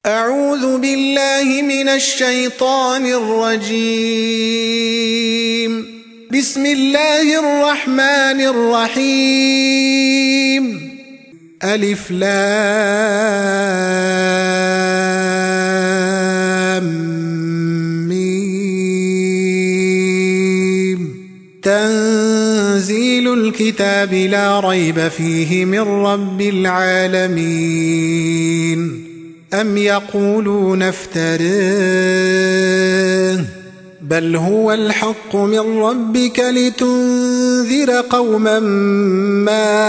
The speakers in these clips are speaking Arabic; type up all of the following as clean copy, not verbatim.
أعوذ بالله من الشيطان الرجيم. بسم الله الرحمن الرحيم. ألف لام ميم. تنزيل الكتاب لا ريب فيه من رب العالمين. أم يقولون افتراه بل هو الحق من ربك لتنذر قوما ما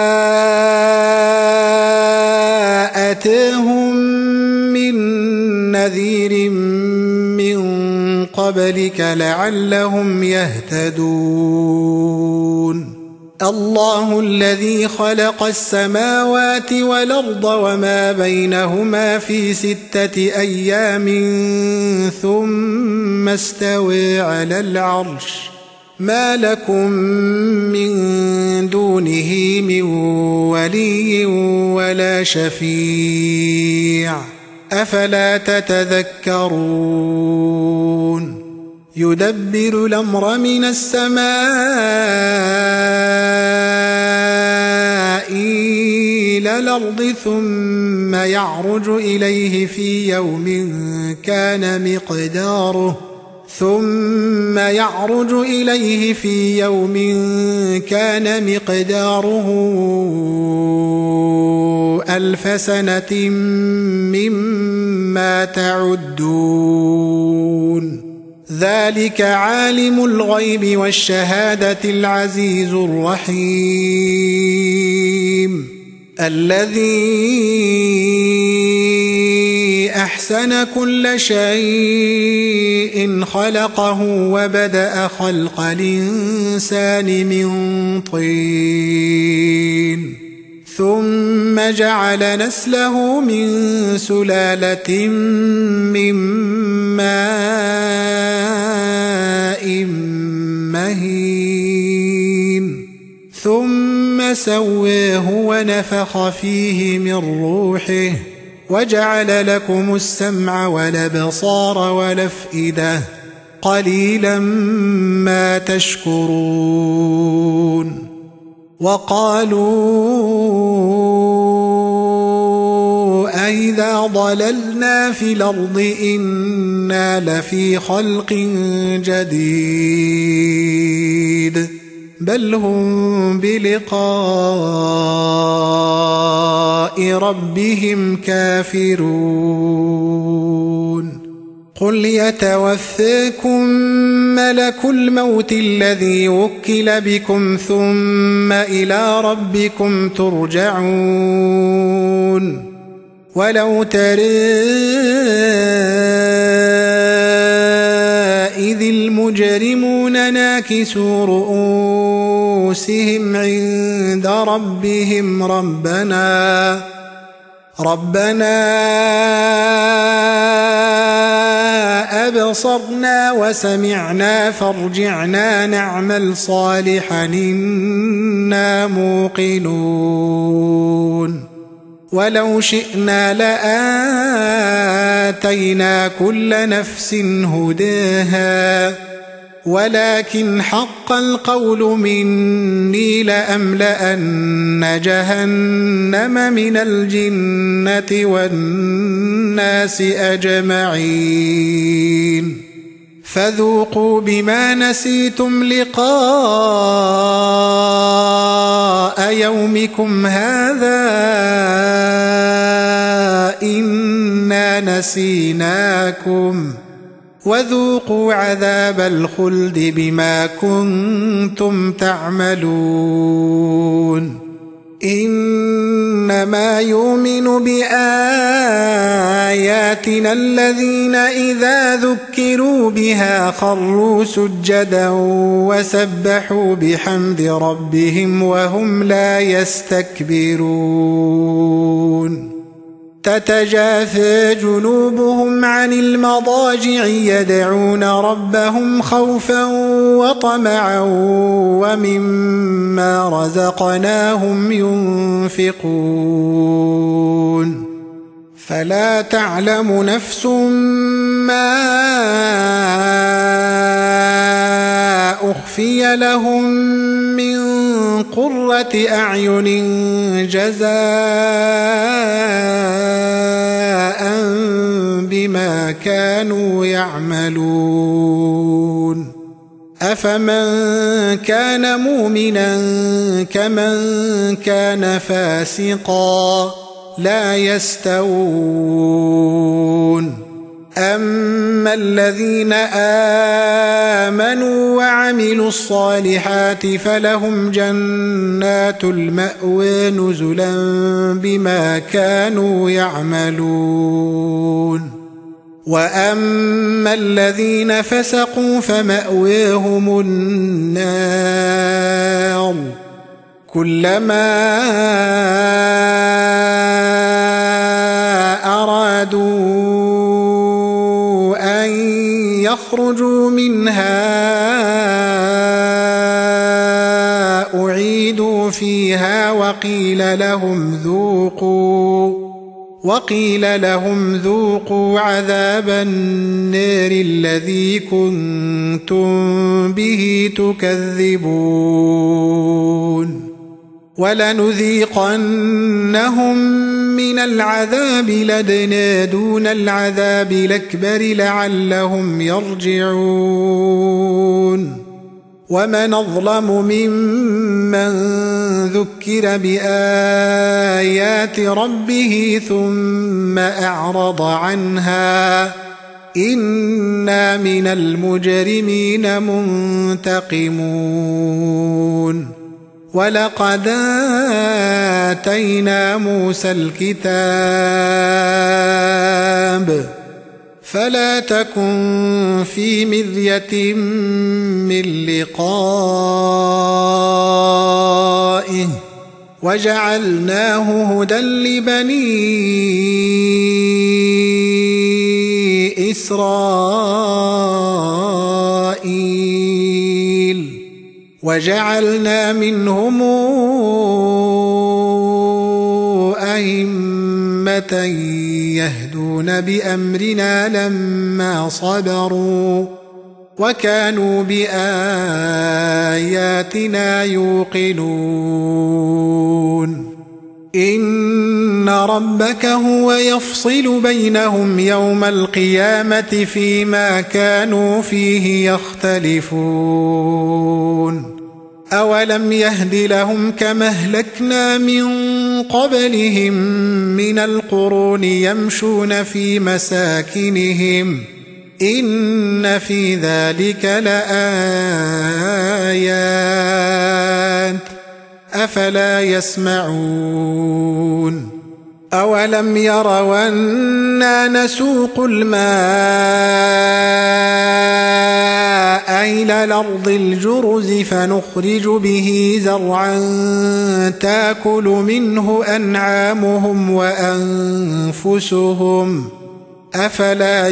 أتاهم من نذير من قبلك لعلهم يهتدون. الله الذي خلق السماوات والأرض وما بينهما في 6 أيام ثم استوى على العرش. ما لكم من دونه من ولي ولا شفيع أفلا تتذكرون. يدبر الأمر من السماء إلى الأرض ثم يعرج إليه في يوم كان مقداره 1000 سنة مما تعدون. ذلك عالم الغيب والشهادة العزيز الرحيم. الذي أحسن كل شيء خلقه وبدأ خلق الإنسان من طين ثم جعل نسله من سلالة من ماء مهين ثم سواه ونفخ فيه من روحه وجعل لكم السمع والأبصار والأفئدة قليلا ما تشكرون. وقالوا أئذا ضللنا في الأرض إنا لفي خلق جديد بل هم بلقاء ربهم كافرون. قل يتوفاكم ملك الموت الذي وكل بكم ثم إلى ربكم ترجعون. ولو ترى إذ المجرمون ناكسوا رؤوسهم عند ربهم ربنا أبصرنا وسمعنا فارجعنا نعمل صالحا إنا موقنون. ولو شئنا لآتينا كل نفس هداها ولكن حق القول مني لأملأن جهنم من الجنة والناس أجمعين. فذوقوا بما نسيتم لقاء يومكم هذا إنا نسيناكم وذوقوا عذاب الخلد بما كنتم تعملون. إنما يؤمن بآياتنا الذين إذا ذكروا بها خروا سجدا وسبحوا بحمد ربهم وهم لا يستكبرون. تتجافى جنوبهم عن المضاجع يدعون ربهم خوفا وطمعا ومما رزقناهم ينفقون. فلا تعلم نفس ما أخفي لهم من قرة أعين جزاء بما كانوا يعملون أفمن كان مؤمنا كمن كان فاسقا لا يستوون أما الذين آمنوا وعملوا الصالحات فلهم جنات المأوى نزلا بما كانوا يعملون وأما الذين فسقوا فمأواهم النار كلما أرادوا أن يخرجوا منها أعيدوا فيها وقيل لهم ذوقوا عذاب النار الذي كنتم به تكذبون ولنذيقنهم من العذاب الأدنى دون العذاب الأكبر لعلهم يرجعون ومن أظلم ممن ذكر بآيات ربه ثم أعرض عنها إنا من المجرمين منتقمون ولقد آتينا موسى الكتاب فلا تكن في مرية من لقائه وجعلناه هدى لبني إسرائيل وجعلنا منهم أئمة يهدون بأمرنا لما صبروا وكانوا بآياتنا يوقنون إن ربك هو يفصل بينهم يوم القيامة فيما كانوا فيه يختلفون أولم يهد لهم كما أهلكنا من قبلهم من القرون يمشون في مساكنهم إن في ذلك لآيات أفلا يسمعون أولم يروا أنا نسوق الماء إلى الأرض الجرز فنخرج به زرعا تأكل منه أنعامهم وأنفسهم أفلا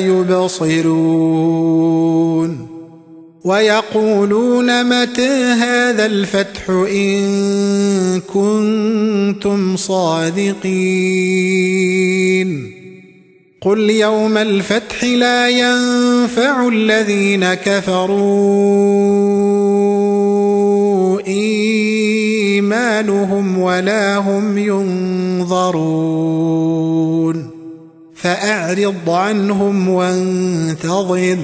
يبصرون ويقولون متى هذا الفتح إن كنتم صادقين قل يوم الفتح لا ينفع الذين كفروا إيمانهم ولا هم ينظرون فأعرض عنهم وانتظر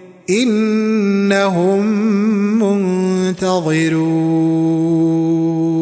إنهم منتظرون